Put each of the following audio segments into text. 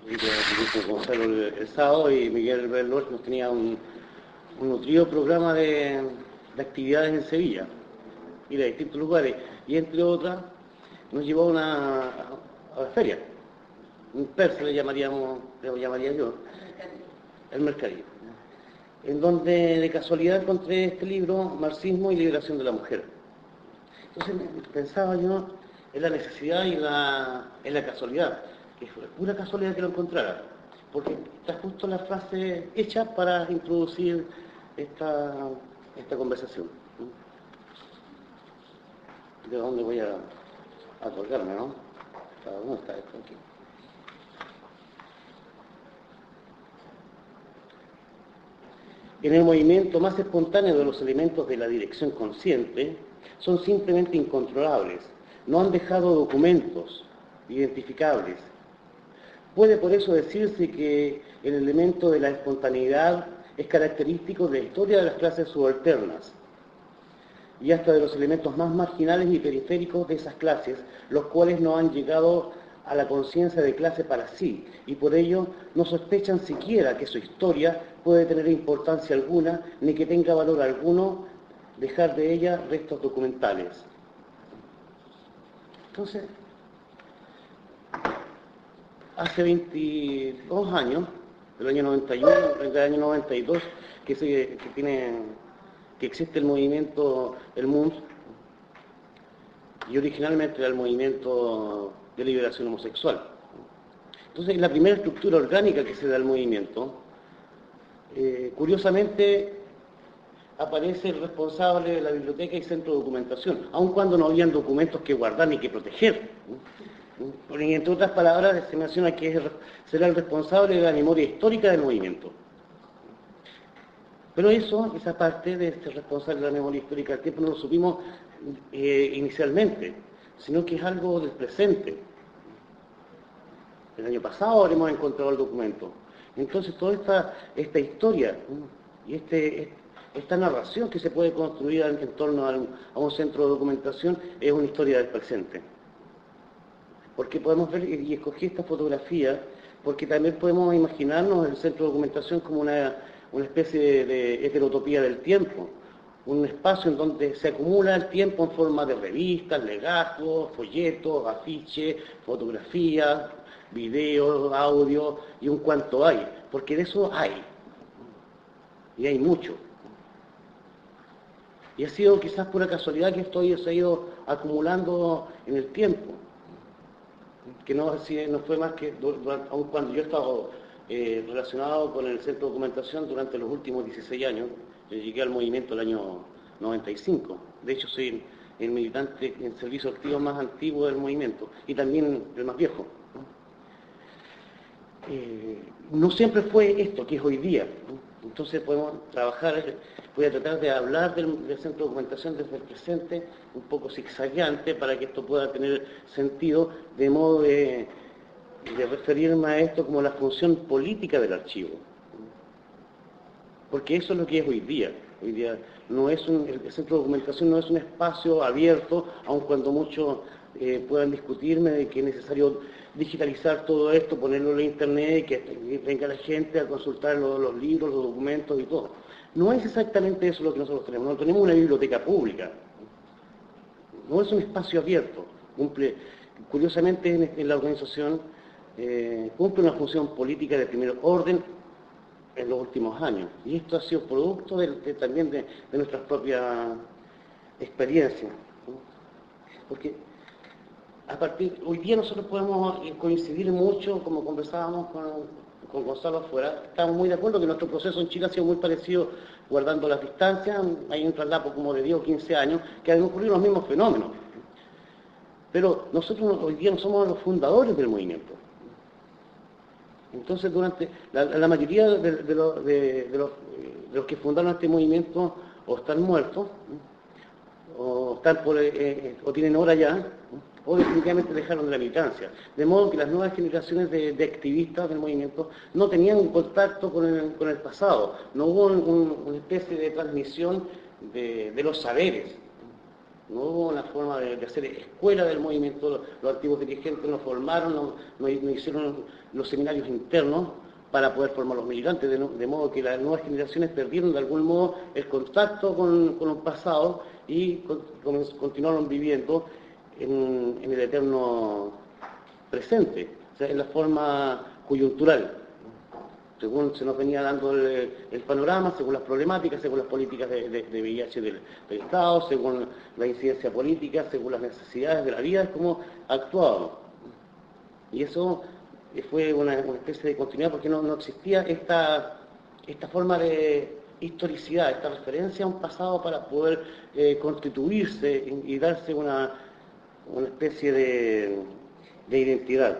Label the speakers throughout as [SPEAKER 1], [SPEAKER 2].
[SPEAKER 1] con Gonzalo el sábado, y Miguel Berlor nos tenía un nutrido programa de actividades en Sevilla, ir a distintos lugares, y entre otras nos llevó a la feria, un persa le llamaría yo, el mercadillo, en donde de casualidad encontré este libro, Marxismo y Liberación de la Mujer. Entonces pensaba yo en la necesidad y en la casualidad, que fue pura casualidad que lo encontrara, porque está justo la frase hecha para introducir esta conversación. ¿De dónde voy a colgarme, no? ¿Dónde está esto aquí? En el movimiento más espontáneo de los elementos de la dirección consciente, son simplemente incontrolables, no han dejado documentos identificables. Puede por eso decirse que el elemento de la espontaneidad es característico de la historia de las clases subalternas y hasta de los elementos más marginales y periféricos de esas clases, los cuales no han llegado a la conciencia de clase para sí, y por ello no sospechan siquiera que su historia puede tener importancia alguna, ni que tenga valor alguno dejar de ella restos documentales. Entonces, hace 22 años, del año 91, del año 92, que existe el movimiento, el MUNS, y originalmente era el movimiento de liberación homosexual. Entonces, la primera estructura orgánica que se da al movimiento, curiosamente, aparece el responsable de la biblioteca y centro de documentación, aun cuando no habían documentos que guardar ni que proteger. Y entre otras palabras, se menciona que será el responsable de la memoria histórica del movimiento. Pero esa parte de este responsable de la memoria histórica del tiempo no lo supimos inicialmente, sino que es algo del presente. El año pasado habremos encontrado el documento. Entonces toda esta historia y esta narración que se puede construir en torno a un centro de documentación es una historia del presente. Porque podemos ver, y escogí esta fotografía, porque también podemos imaginarnos el centro de documentación como una especie de heterotopía del tiempo, un espacio en donde se acumula el tiempo en forma de revistas, legajos, folletos, afiches, fotografías, videos, audio y un cuanto hay, porque de eso hay, y hay mucho. Y ha sido quizás pura casualidad que esto se ha ido acumulando en el tiempo, que no fue más que, aun cuando yo he estado relacionado con el centro de documentación durante los últimos 16 años, yo llegué al movimiento el año 95, de hecho soy el militante en servicio activo más antiguo del movimiento, y también el más viejo. No siempre fue esto que es hoy día, entonces podemos voy a tratar de hablar del centro de documentación desde el presente, un poco zigzagueante, para que esto pueda tener sentido, de modo de referirme a esto como la función política del archivo. Porque eso es lo que es hoy día. Hoy día el centro de documentación no es un espacio abierto, aun cuando muchos puedan discutirme de que es necesario digitalizar todo esto, ponerlo en la internet, y que venga la gente a consultar los libros, los documentos y todo. No es exactamente eso lo que nosotros tenemos. No tenemos una biblioteca pública. No es un espacio abierto. Curiosamente, en la organización cumple una función política de primer orden en los últimos años. Y esto ha sido producto también de nuestras propias experiencias. Porque hoy día nosotros podemos coincidir mucho, como conversábamos con Gonzalo afuera, estamos muy de acuerdo que nuestro proceso en Chile ha sido muy parecido, guardando las distancias. Hay un traslapo como de 10 o 15 años, que han ocurrido los mismos fenómenos. Pero nosotros hoy día no somos los fundadores del movimiento. Entonces, durante la mayoría de los que fundaron este movimiento o están muertos, o tienen hora ya, o definitivamente dejaron de la militancia. De modo que las nuevas generaciones de activistas del movimiento no tenían un contacto con el pasado, no hubo una especie de transmisión de los saberes. no hubo una forma de hacer escuela del movimiento, los antiguos dirigentes no formaron, no hicieron los seminarios internos para poder formar los militantes, de modo que las nuevas generaciones perdieron de algún modo el contacto con un pasado y continuaron viviendo en el eterno presente, o sea, en la forma coyuntural, según se nos venía dando el panorama, según las problemáticas, según las políticas de VIH del Estado, según la incidencia política, según las necesidades de la vida, es como actuábamos. Y eso fue una especie de continuidad porque no existía esta forma de historicidad, esta referencia a un pasado para poder constituirse y darse una especie de identidad.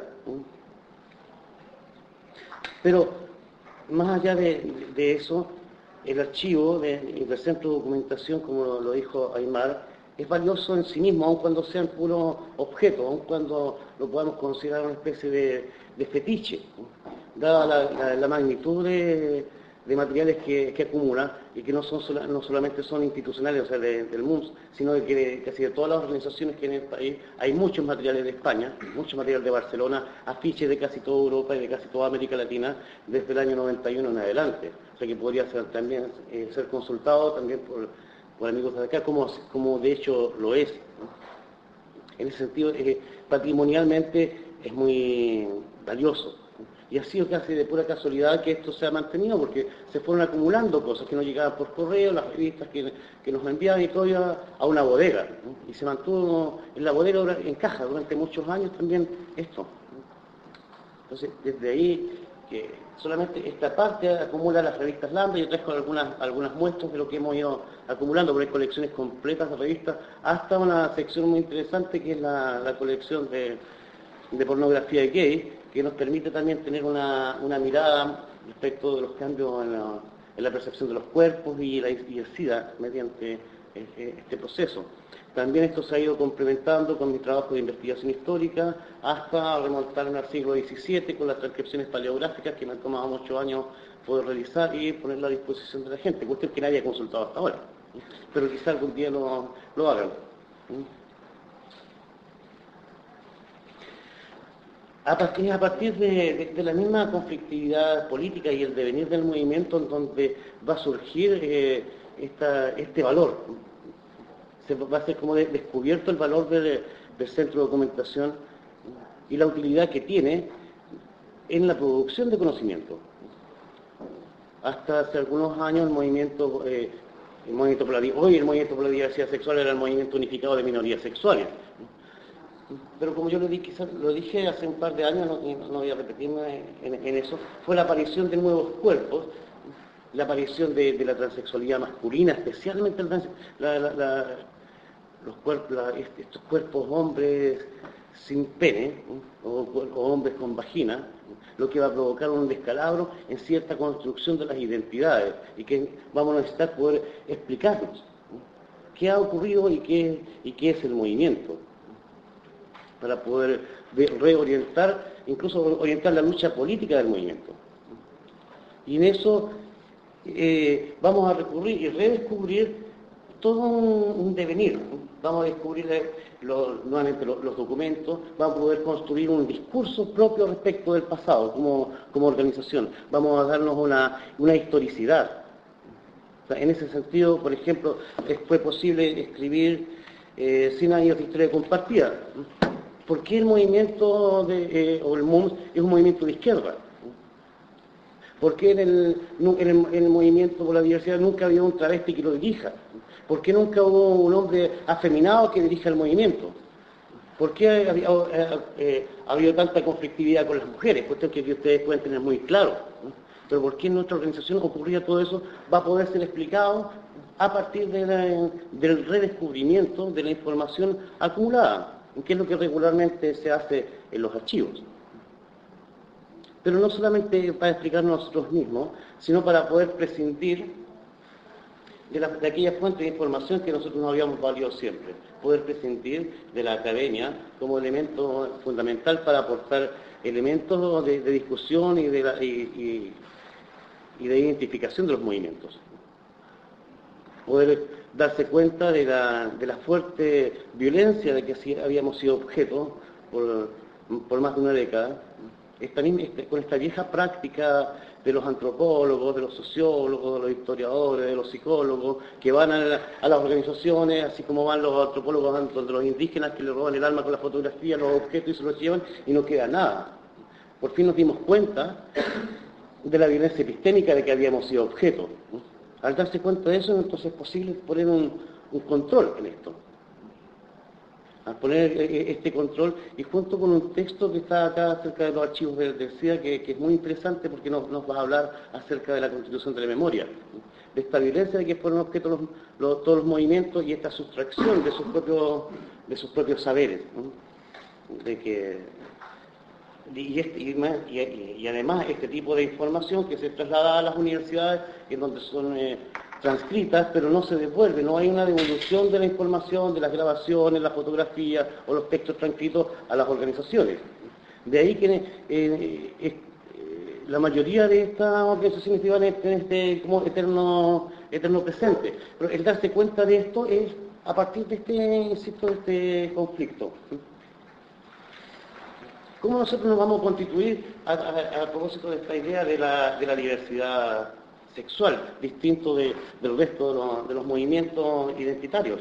[SPEAKER 1] Pero más allá de eso, el archivo del Centro de Documentación, como lo dijo Aymar, es valioso en sí mismo, aun cuando sean puros objetos, aun cuando lo podamos considerar una especie de fetiche, dada la magnitud de materiales que acumula y que no solamente son institucionales, o sea, del MUMS, sino de que casi de todas las organizaciones que en el país hay muchos materiales de España, mucho material de Barcelona, afiches de casi toda Europa y de casi toda América Latina desde el año 91 en adelante, o sea que podría ser también ser consultado también por amigos de acá, como de hecho lo es. En ese sentido, patrimonialmente es muy valioso. Y ha sido casi de pura casualidad que esto se ha mantenido, porque se fueron acumulando cosas que nos llegaban por correo, las revistas que nos enviaban y todo iba a una bodega, ¿no? Y se mantuvo en la bodega en caja durante muchos años también esto. Entonces, desde ahí, que solamente esta parte acumula las revistas Lambda, yo traigo algunas muestras de lo que hemos ido acumulando, porque hay colecciones completas de revistas, hasta una sección muy interesante que es la colección de pornografía gay, que nos permite también tener una mirada respecto de los cambios en la percepción de los cuerpos y el SIDA mediante este proceso. También esto se ha ido complementando con mi trabajo de investigación histórica hasta remontarme al siglo XVII con las transcripciones paleográficas que me han tomado muchos años poder realizar y ponerla a disposición de la gente, cuestión que nadie ha consultado hasta ahora, pero quizá algún día lo hagan. Es a partir de la misma conflictividad política y el devenir del movimiento en donde va a surgir este valor. Va a ser como descubierto el valor del centro de documentación y la utilidad que tiene en la producción de conocimiento. Hasta hace algunos años el movimiento por la diversidad sexual era el movimiento unificado de minorías sexuales. Pero como yo lo dije hace un par de años, no voy a repetirme en eso, fue la aparición de nuevos cuerpos, la aparición de la transexualidad masculina, especialmente estos cuerpos hombres sin pene, o hombres con vagina, lo que va a provocar un descalabro en cierta construcción de las identidades, y que vamos a necesitar poder explicarnos qué ha ocurrido y qué es el movimiento, para poder reorientar, incluso orientar la lucha política del movimiento. Y en eso vamos a recurrir y redescubrir todo un devenir. Vamos a descubrir nuevamente los documentos, vamos a poder construir un discurso propio respecto del pasado como organización. Vamos a darnos una historicidad. O sea, en ese sentido, por ejemplo, fue posible escribir 100 años de historia compartida. ¿Por qué el movimiento o el MUMS es un movimiento de izquierda? ¿Por qué en el movimiento por la diversidad nunca había un travesti que lo dirija? ¿Por qué nunca hubo un hombre afeminado que dirija el movimiento? ¿Por qué ha habido tanta conflictividad con las mujeres? Cuestión que ustedes pueden tener muy claro, ¿no? Pero ¿por qué en nuestra organización ocurría todo eso? Va a poder ser explicado a partir del redescubrimiento de la información acumulada, que es lo que regularmente se hace en los archivos. Pero no solamente para explicarnos nosotros mismos, sino para poder prescindir de aquellas fuentes de información que nosotros nos habíamos valido siempre. Poder prescindir de la academia como elemento fundamental para aportar elementos de discusión y de identificación de los movimientos. Poder darse cuenta de la fuerte violencia de que habíamos sido objeto por más de una década, con esta vieja práctica de los antropólogos, de los sociólogos, de los historiadores, de los psicólogos, que van a las organizaciones, así como van los antropólogos donde los indígenas que le roban el alma con la fotografía, los objetos y se los llevan y no queda nada. Por fin nos dimos cuenta de la violencia epistémica de que habíamos sido objeto. Al darse cuenta de eso, entonces es posible poner un control en esto. Al poner este control, y junto con un texto que está acá acerca de los archivos del SIDA, que es muy interesante porque nos va a hablar acerca de la constitución de la memoria, de esta violencia de que fueron objeto todos los movimientos y esta sustracción de sus propios saberes, ¿no? De que y además este tipo de información que se traslada a las universidades en donde son transcritas, pero no se devuelve, no hay una devolución de la información, de las grabaciones, las fotografías o los textos transcritos a las organizaciones. De ahí que la mayoría de estas organizaciones iban a tener como eterno presente. Pero el darse cuenta de esto es a partir de este conflicto. ¿Cómo nosotros nos vamos a constituir a propósito de esta idea de la diversidad sexual, distinto del resto de los movimientos identitarios?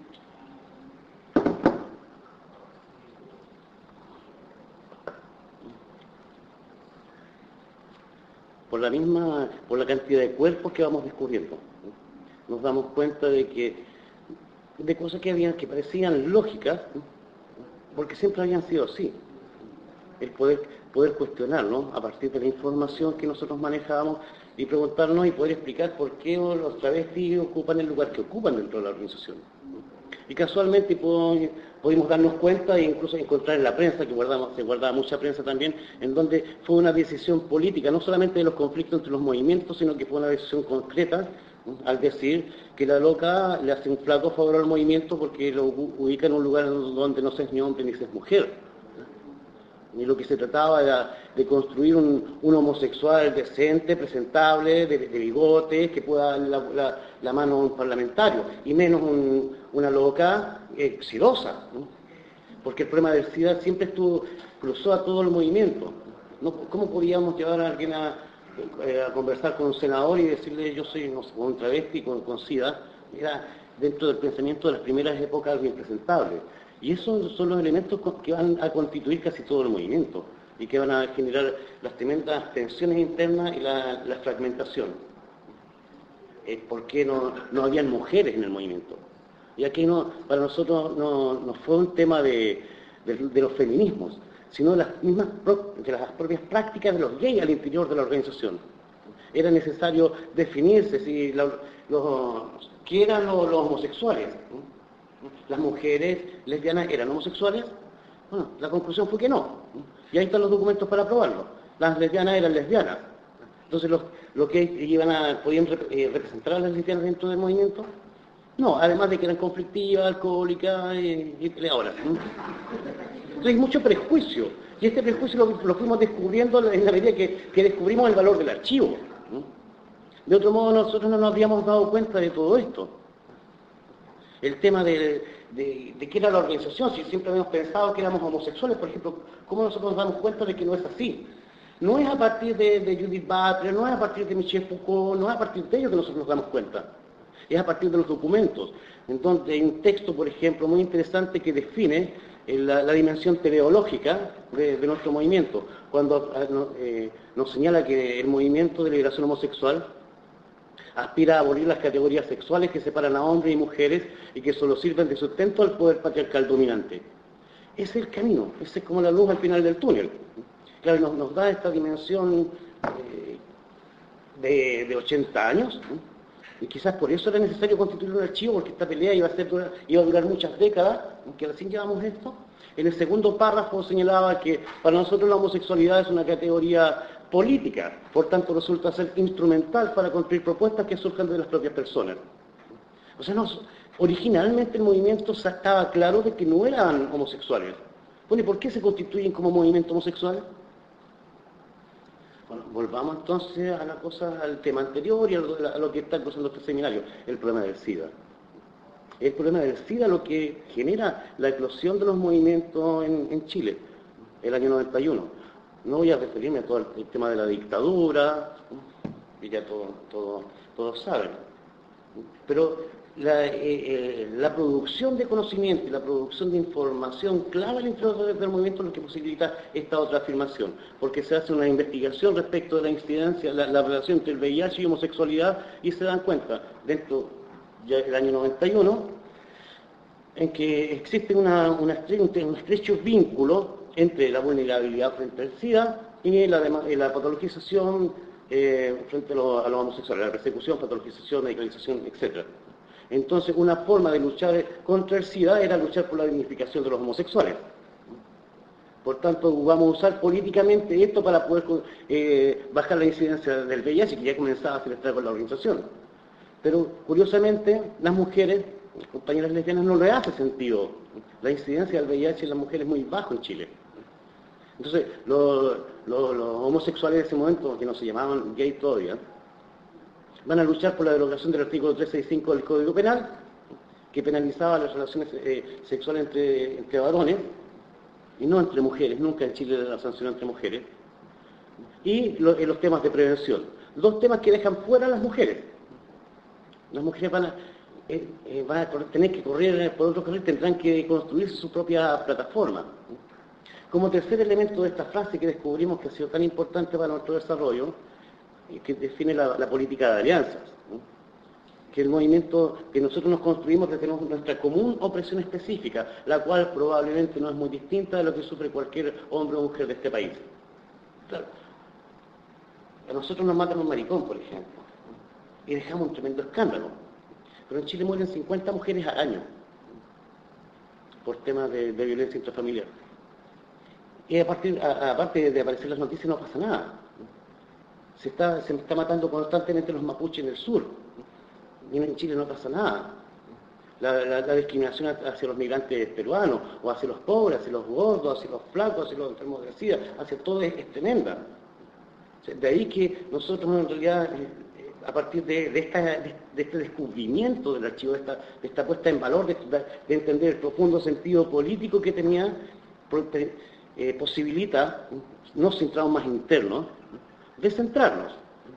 [SPEAKER 1] Por la cantidad de cuerpos que vamos descubriendo. Nos damos cuenta de cosas que parecían lógicas, porque siempre habían sido así. El poder cuestionar, ¿no? A partir de la información que nosotros manejábamos y preguntarnos y poder explicar por qué los travestis ocupan el lugar que ocupan dentro de la organización. Y casualmente pudimos darnos cuenta e incluso encontrar en la prensa, se guardaba mucha prensa también, en donde fue una decisión política, no solamente de los conflictos entre los movimientos, sino que fue una decisión concreta, ¿no? Al decir que la loca le hace un flaco favor al movimiento porque lo ubica en un lugar donde no se es ni hombre ni se es mujer. Y lo que se trataba era de construir un homosexual decente, presentable, de bigote, que pueda dar la mano a un parlamentario, y menos una loca xirosa, ¿no? Porque el problema del SIDA siempre cruzó a todo el movimiento. ¿No? ¿Cómo podíamos llevar a alguien a conversar con un senador y decirle yo soy un travesti con SIDA? Era dentro del pensamiento de las primeras épocas algo impresentable. Y esos son los elementos que van a constituir casi todo el movimiento y que van a generar las tremendas tensiones internas y la fragmentación. ¿Por qué no habían mujeres en el movimiento? Y aquí para nosotros no fue un tema de los feminismos, sino de las propias prácticas de los gays al interior de la organización. Era necesario definirse si qué eran los homosexuales, ¿no? Las mujeres lesbianas eran homosexuales. Bueno, la conclusión fue que no. Y ahí están los documentos para probarlo. Las lesbianas eran lesbianas. Entonces, ¿los que podían representar a las lesbianas dentro del movimiento? No, además de que eran conflictivas, alcohólicas y peleadoras. Entonces hay mucho prejuicio. Y este prejuicio lo fuimos descubriendo en la medida que descubrimos el valor del archivo. De otro modo, nosotros no nos habríamos dado cuenta de todo esto. El tema de qué era la organización, si siempre habíamos pensado que éramos homosexuales, por ejemplo, ¿cómo nosotros nos damos cuenta de que no es así? No es a partir de Judith Butler, no es a partir de Michel Foucault, no es a partir de ellos que nosotros nos damos cuenta. Es a partir de los documentos. Entonces, hay un texto, por ejemplo, muy interesante que define la dimensión teleológica de nuestro movimiento, cuando nos señala que el movimiento de liberación homosexual aspira a abolir las categorías sexuales que separan a hombres y mujeres y que solo sirven de sustento al poder patriarcal dominante. Ese es el camino, esa es como la luz al final del túnel. Claro, nos da esta dimensión de 80 años, ¿no? Y quizás por eso era necesario constituir un archivo, porque esta pelea iba a durar muchas décadas, aunque recién llevamos esto. En el segundo párrafo señalaba que para nosotros la homosexualidad es una categoría política, por tanto resulta ser instrumental para construir propuestas que surjan de las propias personas. O sea, originalmente el movimiento estaba claro de que no eran homosexuales. Bueno, ¿y por qué se constituyen como movimiento homosexual? Bueno, volvamos entonces al tema anterior y a lo que está cruzando este seminario, el problema del SIDA. El problema del SIDA lo que genera la eclosión de los movimientos en Chile, el año 91. No voy a referirme a todo el tema de la dictadura, que ya todos saben. Pero la producción de conocimiento y la producción de información clave al interior del movimiento es lo que posibilita esta otra afirmación, porque se hace una investigación respecto de la incidencia, la relación entre el VIH y homosexualidad, y se dan cuenta, dentro del año 91, en que existe un estrecho vínculo entre la vulnerabilidad frente al SIDA y la patologización frente a los homosexuales, la persecución, patologización, medicalización, etc. Entonces, una forma de luchar contra el SIDA era luchar por la dignificación de los homosexuales. Por tanto, vamos a usar políticamente esto para poder bajar la incidencia del VIH, que ya comenzaba a hacer estrago en la organización. Pero, curiosamente, las mujeres, las compañeras lesbianas, no les hace sentido. La incidencia del VIH en las mujeres es muy bajo en Chile. Entonces, los homosexuales de ese momento, que no se llamaban gay todavía, van a luchar por la derogación del artículo 365 del Código Penal, que penalizaba las relaciones sexuales entre varones, y no entre mujeres. Nunca en Chile la sanción entre mujeres. Y los temas de prevención. Dos temas que dejan fuera a las mujeres. Las mujeres van a tener que correr por otro carril, tendrán que construirse su propia plataforma. Como tercer elemento de esta frase que descubrimos que ha sido tan importante para nuestro desarrollo, que define la política de alianzas, ¿no? Que el movimiento que nosotros nos construimos desde nuestra común opresión específica, la cual probablemente no es muy distinta de lo que sufre cualquier hombre o mujer de este país. Claro, a nosotros nos matan un maricón, por ejemplo, y dejamos un tremendo escándalo. Pero en Chile mueren 50 mujeres al año por temas de violencia intrafamiliar. Y aparte de aparecer las noticias, no pasa nada. Se está matando constantemente los mapuches en el sur. Y en Chile no pasa nada. La discriminación hacia los migrantes peruanos, o hacia los pobres, hacia los gordos, hacia los flacos, hacia los enfermos de SIDA, hacia todo es tremenda. De ahí que nosotros en realidad, a partir de este descubrimiento del archivo, de esta puesta en valor, de entender el profundo sentido político que tenía, posibilita, no centrarnos más internos, descentrar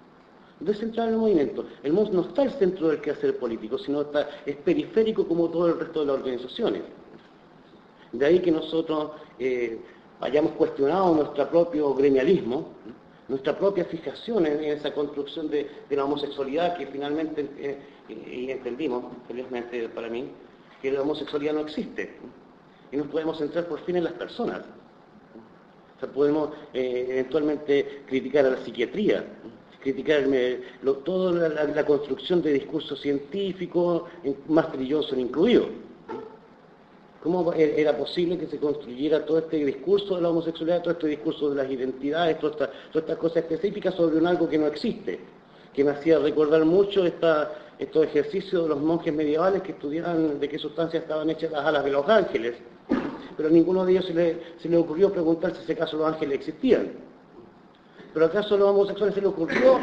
[SPEAKER 1] el movimiento. El movimiento no está al centro del quehacer político, sino es periférico como todo el resto de las organizaciones. De ahí que nosotros hayamos cuestionado nuestro propio gremialismo, nuestra propia fijación en esa construcción de la homosexualidad, que finalmente, y entendimos, felizmente para mí, que la homosexualidad no existe. Y nos podemos centrar por fin en las personas. O sea, podemos eventualmente criticar a la psiquiatría, criticar toda la construcción de discursos científicos, más Johnson incluido. ¿Cómo era posible que se construyera todo este discurso de la homosexualidad, todo este discurso de las identidades, todas estas cosas específicas sobre algo que no existe? Que me hacía recordar mucho estos ejercicios de los monjes medievales que estudiaban de qué sustancias estaban hechas las alas de los ángeles. Pero a ninguno de ellos se le ocurrió preguntar si acaso los ángeles existían. Pero acaso a los homosexuales se les ocurrió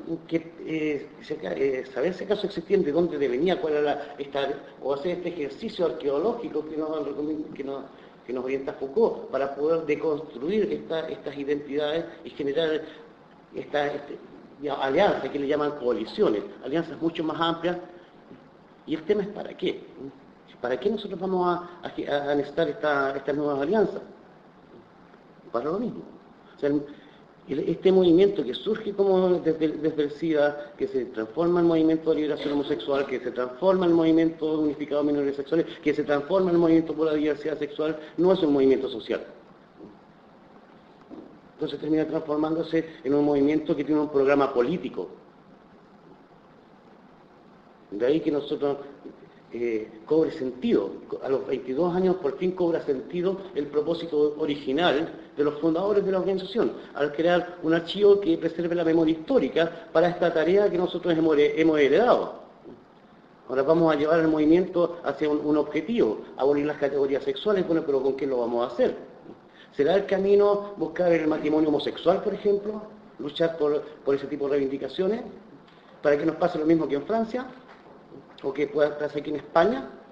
[SPEAKER 1] saber si acaso existían, de dónde venía, cuál era o hacer este ejercicio arqueológico que nos orienta Foucault, para poder deconstruir estas identidades y generar alianzas que le llaman coaliciones, alianzas mucho más amplias. Y el tema es ¿para qué? ¿Para qué nosotros vamos a necesitar estas nuevas alianzas? Para lo mismo. O sea, este movimiento que surge como desde el SIDA, que se transforma en movimiento de liberación homosexual, que se transforma en movimiento unificado de minorías sexuales, que se transforma en movimiento por la diversidad sexual, no es un movimiento social. Entonces termina transformándose en un movimiento que tiene un programa político. De ahí que nosotros cobre sentido. A los 22 años por fin cobra sentido el propósito original de los fundadores de la organización, al crear un archivo que preserve la memoria histórica para esta tarea que nosotros hemos heredado. Ahora vamos a llevar el movimiento hacia un objetivo, abolir las categorías sexuales. Bueno, pero ¿con qué lo vamos a hacer? ¿Será el camino buscar el matrimonio homosexual, por ejemplo? ¿Luchar por ese tipo de reivindicaciones? ¿Para que nos pase lo mismo que en Francia? ¿O que pueda pasar aquí en España?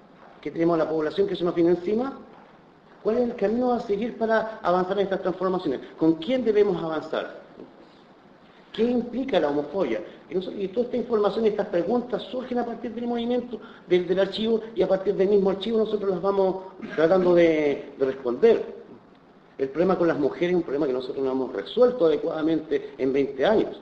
[SPEAKER 1] que tenemos la población que se nos viene encima, ¿cuál es el camino a seguir para avanzar en estas transformaciones? ¿Con quién debemos avanzar? ¿Qué implica la homofobia? Y toda esta información y estas preguntas surgen a partir del movimiento, del archivo, y a partir del mismo archivo nosotros las vamos tratando de responder. El problema con las mujeres es un problema que nosotros no hemos resuelto adecuadamente en 20 años.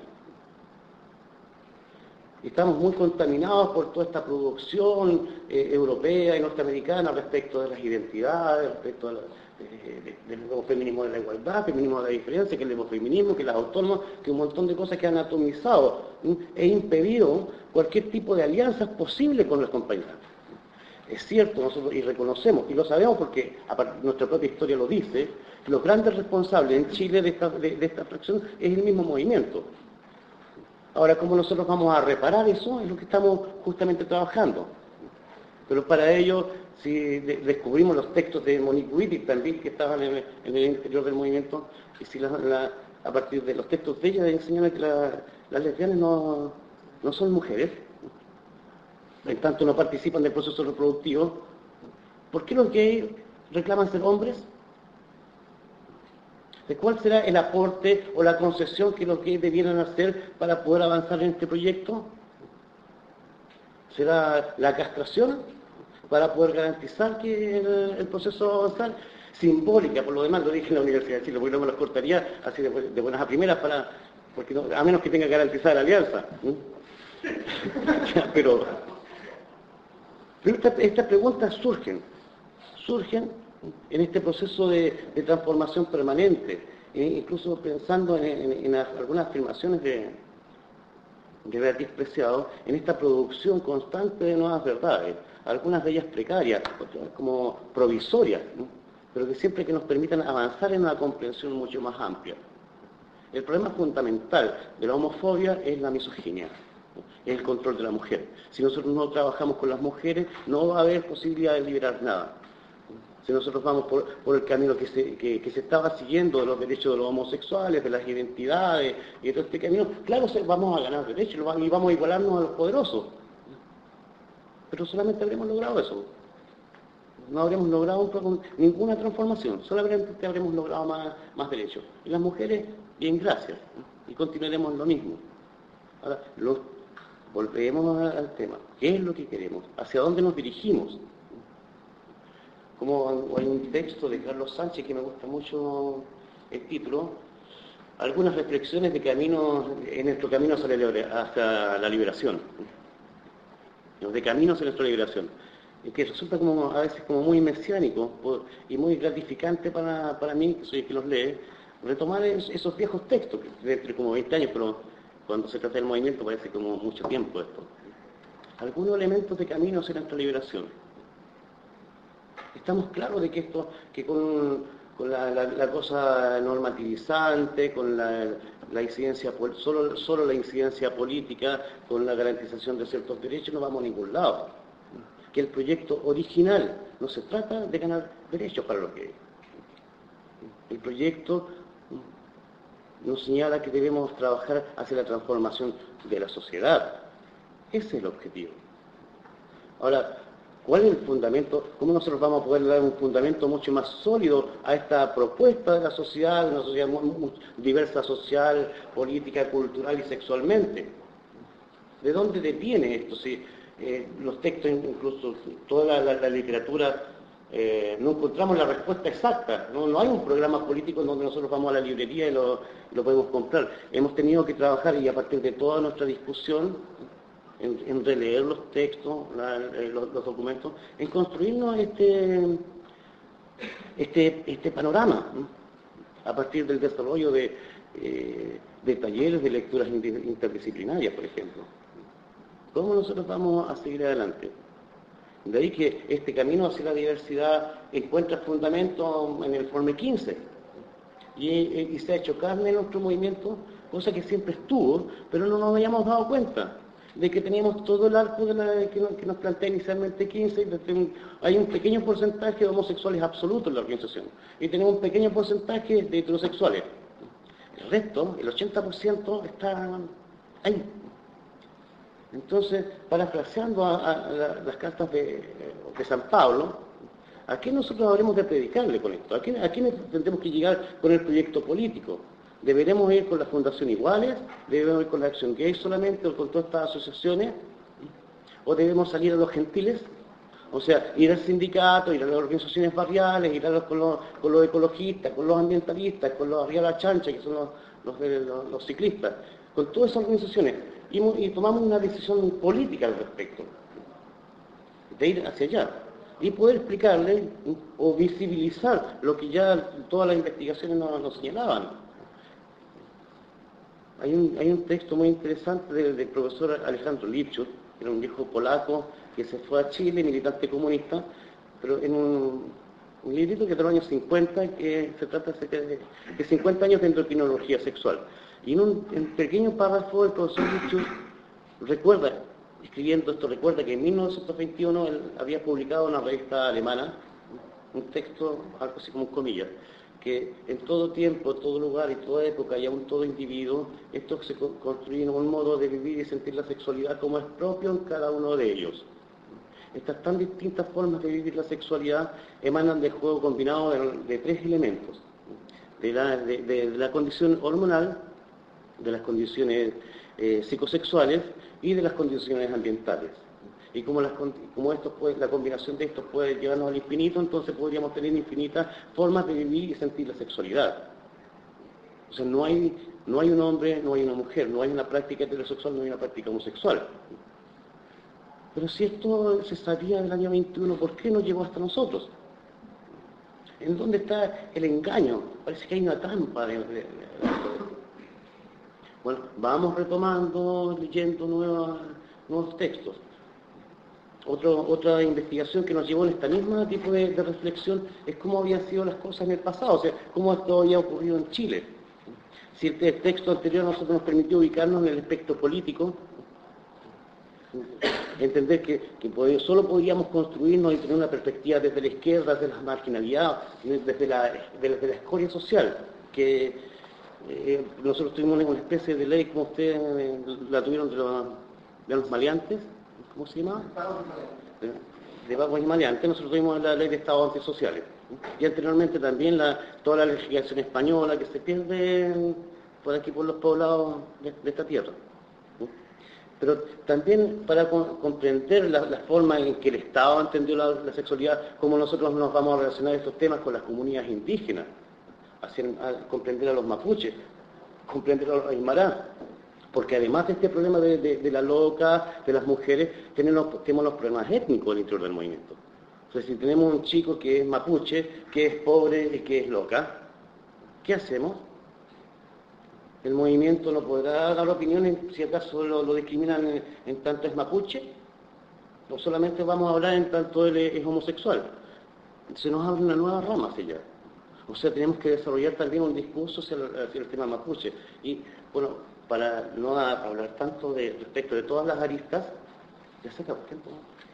[SPEAKER 1] Estamos muy contaminados por toda esta producción europea y norteamericana respecto de las identidades, respecto del nuevo feminismo de la igualdad, feminismo de la diferencia, que el demofeminismo, que las autónomas, que un montón de cosas que han atomizado e impedido cualquier tipo de alianzas posible con las compañeras. Es cierto, nosotros y reconocemos, y lo sabemos porque nuestra propia historia lo dice, los grandes responsables en Chile de esta fracción es el mismo movimiento. Ahora, ¿cómo nosotros vamos a reparar eso? Es lo que estamos justamente trabajando. Pero para ello, si descubrimos los textos de Monique Wittig también, que estaban en el interior del movimiento, y si a partir de los textos de ella enseñan que las lesbianas no son mujeres, en tanto no participan del proceso reproductivo, ¿por qué los gays reclaman ser hombres? ¿De cuál será el aporte o la concesión que los gays debieran hacer para poder avanzar en este proyecto? ¿Será la castración para poder garantizar que el proceso va a avanzar? Simbólica, por lo demás, lo dije en la Universidad de Chile, porque no me los cortaría así de buenas a primeras, porque no, a menos que tenga garantizada la alianza. Pero estas preguntas surgen en este proceso de transformación permanente, incluso pensando en algunas afirmaciones de Beatriz Preciado, en esta producción constante de nuevas verdades, algunas de ellas precarias, como provisorias, ¿no? Pero que siempre que nos permitan avanzar en una comprensión mucho más amplia. El problema fundamental de la homofobia es la misoginia, es el control de la mujer. Si nosotros no trabajamos con las mujeres, no va a haber posibilidad de liberar nada. Si nosotros vamos por el camino que se estaba siguiendo de los derechos de los homosexuales, de las identidades y de todo este camino, claro, vamos a ganar derechos y vamos a igualarnos a los poderosos. Pero solamente habremos logrado eso. No habremos logrado ninguna transformación, solamente habremos logrado más derechos. Y las mujeres, bien, gracias. Y continuaremos lo mismo. Ahora, volvemos al tema. ¿Qué es lo que queremos? ¿Hacia dónde nos dirigimos? Como hay un texto de Carlos Sánchez que me gusta mucho el título, algunas reflexiones en nuestro camino hacia la liberación, de caminos en nuestra liberación, que resulta a veces como muy mesiánico y muy gratificante para mí, que soy el que los lee, retomar esos viejos textos, que entre como 20 años, pero cuando se trata del movimiento parece como mucho tiempo esto. Algunos elementos de caminos en nuestra liberación. Estamos claros de que con la cosa normativizante, con la incidencia, solo la incidencia política, con la garantización de ciertos derechos, no vamos a ningún lado. Que el proyecto original no se trata de ganar derechos para los gays. El proyecto nos señala que debemos trabajar hacia la transformación de la sociedad. Ese es el objetivo. Ahora, ¿cuál es el fundamento? ¿Cómo nosotros vamos a poder dar un fundamento mucho más sólido a esta propuesta de la sociedad, de una sociedad muy diversa social, política, cultural y sexualmente? ¿De dónde deviene esto? Si los textos, incluso toda la literatura, no encontramos la respuesta exacta. No hay un programa político en donde nosotros vamos a la librería y lo podemos comprar. Hemos tenido que trabajar, y a partir de toda nuestra discusión, en releer los textos, los documentos, en construirnos este panorama, ¿no? A partir del desarrollo de talleres de lecturas interdisciplinarias, por ejemplo. ¿Cómo nosotros vamos a seguir adelante? De ahí que este camino hacia la diversidad encuentra fundamento en el informe 15 y se ha hecho carne en nuestro movimiento, cosa que siempre estuvo, pero no nos habíamos dado cuenta de que teníamos todo el arco que nos plantea inicialmente 15, y hay un pequeño porcentaje de homosexuales absolutos en la organización, y tenemos un pequeño porcentaje de heterosexuales. El resto, el 80%, está ahí. Entonces, parafraseando las cartas de San Pablo, ¿a qué nosotros habremos de predicarle con esto? ¿A quién tendremos que llegar con el proyecto político? ¿Deberemos ir con la Fundación Iguales? ¿Debemos ir con la Acción Gay solamente o con todas estas asociaciones? ¿O debemos salir a los gentiles? O sea, ir al sindicato, ir a las organizaciones barriales, ir con los ecologistas, con los ambientalistas, con los arriba la chancha, que son los ciclistas, con todas esas organizaciones, y tomamos una decisión política al respecto, de ir hacia allá, y poder explicarle o visibilizar lo que ya todas las investigaciones nos señalaban. Hay un texto muy interesante del profesor Alejandro Lipschutz, que era un viejo polaco que se fue a Chile, militante comunista, pero en un librito que es de los años 50, que se trata de 50 años de endocrinología sexual. Y en un pequeño párrafo el profesor Lipschutz recuerda, escribiendo esto, recuerda que en 1921 él había publicado en una revista alemana un texto, algo así como comillas, que en todo tiempo, todo lugar y toda época y aún todo individuo, esto se construye en un modo de vivir y sentir la sexualidad como es propio en cada uno de ellos. Estas tan distintas formas de vivir la sexualidad emanan del juego combinado de tres elementos: de la condición hormonal, de las condiciones psicosexuales y de las condiciones ambientales. Y como la combinación de estos puede llevarnos al infinito, entonces podríamos tener infinitas formas de vivir y sentir la sexualidad. O sea, no hay un hombre, no hay una mujer, no hay una práctica heterosexual, no hay una práctica homosexual. Pero si esto se sabía del año 21, ¿por qué no llegó hasta nosotros? ¿En dónde está el engaño? Parece que hay una trampa. Bueno, vamos retomando, leyendo nuevos textos. Otra investigación que nos llevó en este mismo tipo de reflexión es cómo habían sido las cosas en el pasado, o sea, cómo esto había ocurrido en Chile. Si el texto anterior a nosotros nos permitió ubicarnos en el aspecto político, entender que solo podríamos construirnos y tener una perspectiva desde la izquierda, desde las marginalidades, desde la escoria social, que nosotros tuvimos una especie de ley como ustedes la tuvieron de los maleantes, ¿cómo se llama? De pagos y maleantes. Nosotros tuvimos la ley de estados antisociales. Y anteriormente también toda la legislación española que se pierde por aquí, por los poblados de esta tierra. Pero también para comprender la forma en que el Estado entendió la sexualidad, cómo nosotros nos vamos a relacionar estos temas con las comunidades indígenas, comprender a los mapuches, comprender a los aymara, porque además de este problema de la loca, de las mujeres, tenemos los problemas étnicos al interior del movimiento. Entonces, si tenemos un chico que es mapuche, que es pobre y que es loca, ¿qué hacemos? El movimiento no podrá dar opiniones si acaso lo discriminan en tanto es mapuche, o solamente vamos a hablar en tanto él es homosexual. Se nos abre una nueva rama hacia allá. O sea, tenemos que desarrollar también un discurso hacia el tema mapuche. Y bueno, para no hablar tanto respecto de todas las aristas, ya se acabó el tiempo.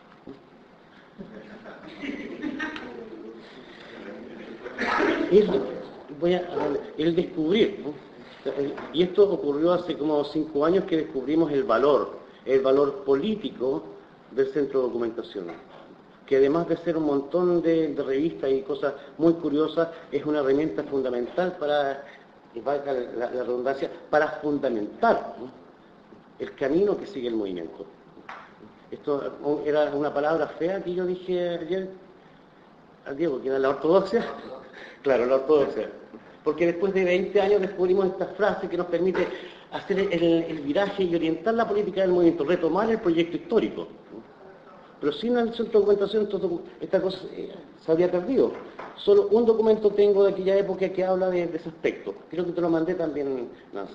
[SPEAKER 1] El descubrir, ¿no? Y esto ocurrió hace como 5 años que descubrimos el valor político del centro de documentación, que además de ser un montón de revistas y cosas muy curiosas, es una herramienta fundamental para, y valga la redundancia, para fundamentar, ¿no?, el camino que sigue el movimiento. Esto era una palabra fea que yo dije ayer al Diego, que era la ortodoxia. Claro, la ortodoxia. Porque después de 20 años descubrimos esta frase que nos permite hacer el viraje y orientar la política del movimiento, retomar el proyecto histórico. Pero sin el centro de documentación esta cosa se habría perdido. Solo un documento tengo de aquella época que habla de ese aspecto. Creo que te lo mandé también, Nancy.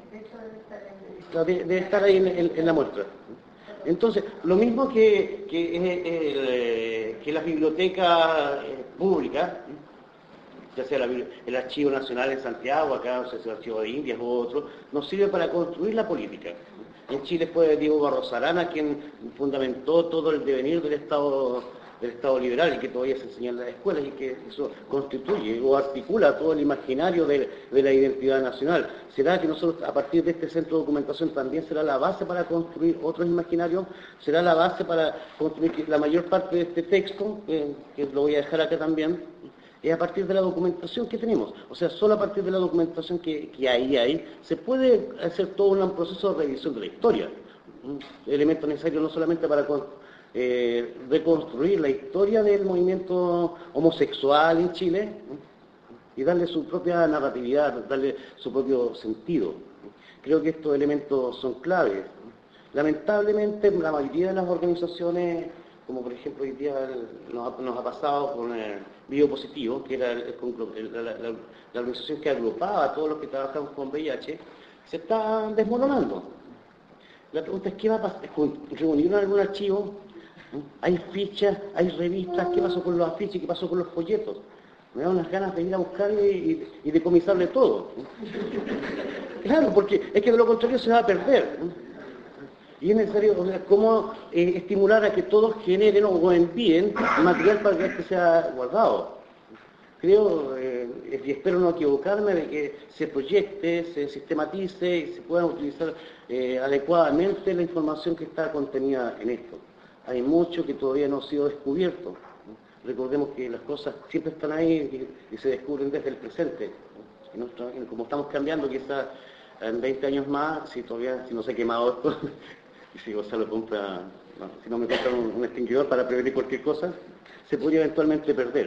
[SPEAKER 1] Debe estar ahí en la muestra. Entonces, lo mismo que las bibliotecas públicas, ya sea el Archivo Nacional en Santiago, acá o sea, el Archivo de Indias u otro, nos sirve para construir la política. En Chile fue Diego Barros Arana quien fundamentó todo el devenir del Estado del Estado liberal y que todavía se enseña en las escuelas y que eso constituye o articula todo el imaginario de la identidad nacional. ¿Será que nosotros a partir de este centro de documentación también será la base para construir otros imaginarios? ¿Será la base para construir la mayor parte de este texto, que lo voy a dejar acá también? Es a partir de la documentación que tenemos. O sea, solo a partir de la documentación que hay, se puede hacer todo un proceso de revisión de la historia. Un elemento necesario no solamente para reconstruir la historia del movimiento homosexual en Chile y darle su propia narratividad, darle su propio sentido. Creo que estos elementos son claves. Lamentablemente, la mayoría de las organizaciones, como por ejemplo hoy día nos ha pasado con el Bio Positivo, que era la organización que agrupaba a todos los que trabajamos con VIH, se está desmoronando. La pregunta es, ¿qué va a pasar? ¿Reunieron algún archivo? ¿Hay fichas? ¿Hay revistas? ¿Qué pasó con los afiches? ¿Qué pasó con los folletos? Me da unas ganas de ir a buscarle y decomisarle todo. Claro, porque es que de lo contrario se va a perder. Y es necesario, o sea, cómo estimular a que todos generen o envíen material para que este sea guardado. Creo, y espero no equivocarme, de que se proyecte, se sistematice y se pueda utilizar adecuadamente la información que está contenida en esto. Hay mucho que todavía no ha sido descubierto. Recordemos que las cosas siempre están ahí y se descubren desde el presente. Y como estamos cambiando, quizás en 20 años más, si no se ha quemado esto, y si Gonzalo compra, si no me compra un extinguidor para prevenir cualquier cosa, se podría eventualmente perder.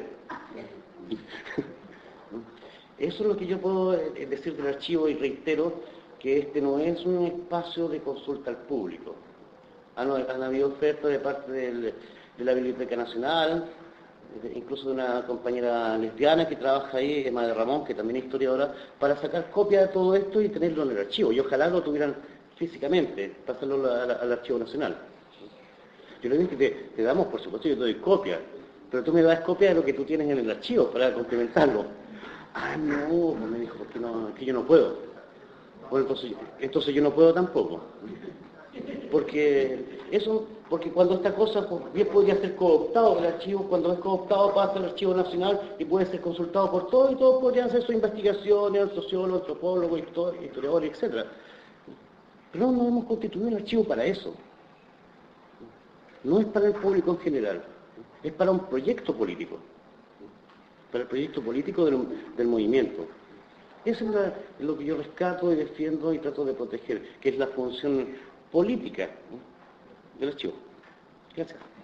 [SPEAKER 1] Eso es lo que yo puedo decir del archivo y reitero que este no es un espacio de consulta al público. Han habido ofertas de parte de la Biblioteca Nacional, incluso de una compañera lesbiana que trabaja ahí, Emma de Ramón, que también es historiadora, para sacar copia de todo esto y tenerlo en el archivo. Y ojalá lo tuvieran físicamente, pasarlo al Archivo Nacional. Yo le dije que te damos, por supuesto, yo te doy copia, pero tú me das copia de lo que tú tienes en el archivo para complementarlo. Ah, no, me dijo, porque no, que yo no puedo. Bueno, entonces yo no puedo tampoco. Porque cuando esta cosa bien podría ser cooptado el archivo, cuando es cooptado pasa al Archivo Nacional y puede ser consultado por todos y todos podrían hacer sus investigaciones, sociólogos, antropólogos, historiadores, etc. Pero no hemos constituido un archivo para eso. No es para el público en general, es para un proyecto político, para el proyecto político del movimiento. Eso es lo que yo rescato y defiendo y trato de proteger, que es la función política del archivo. Gracias.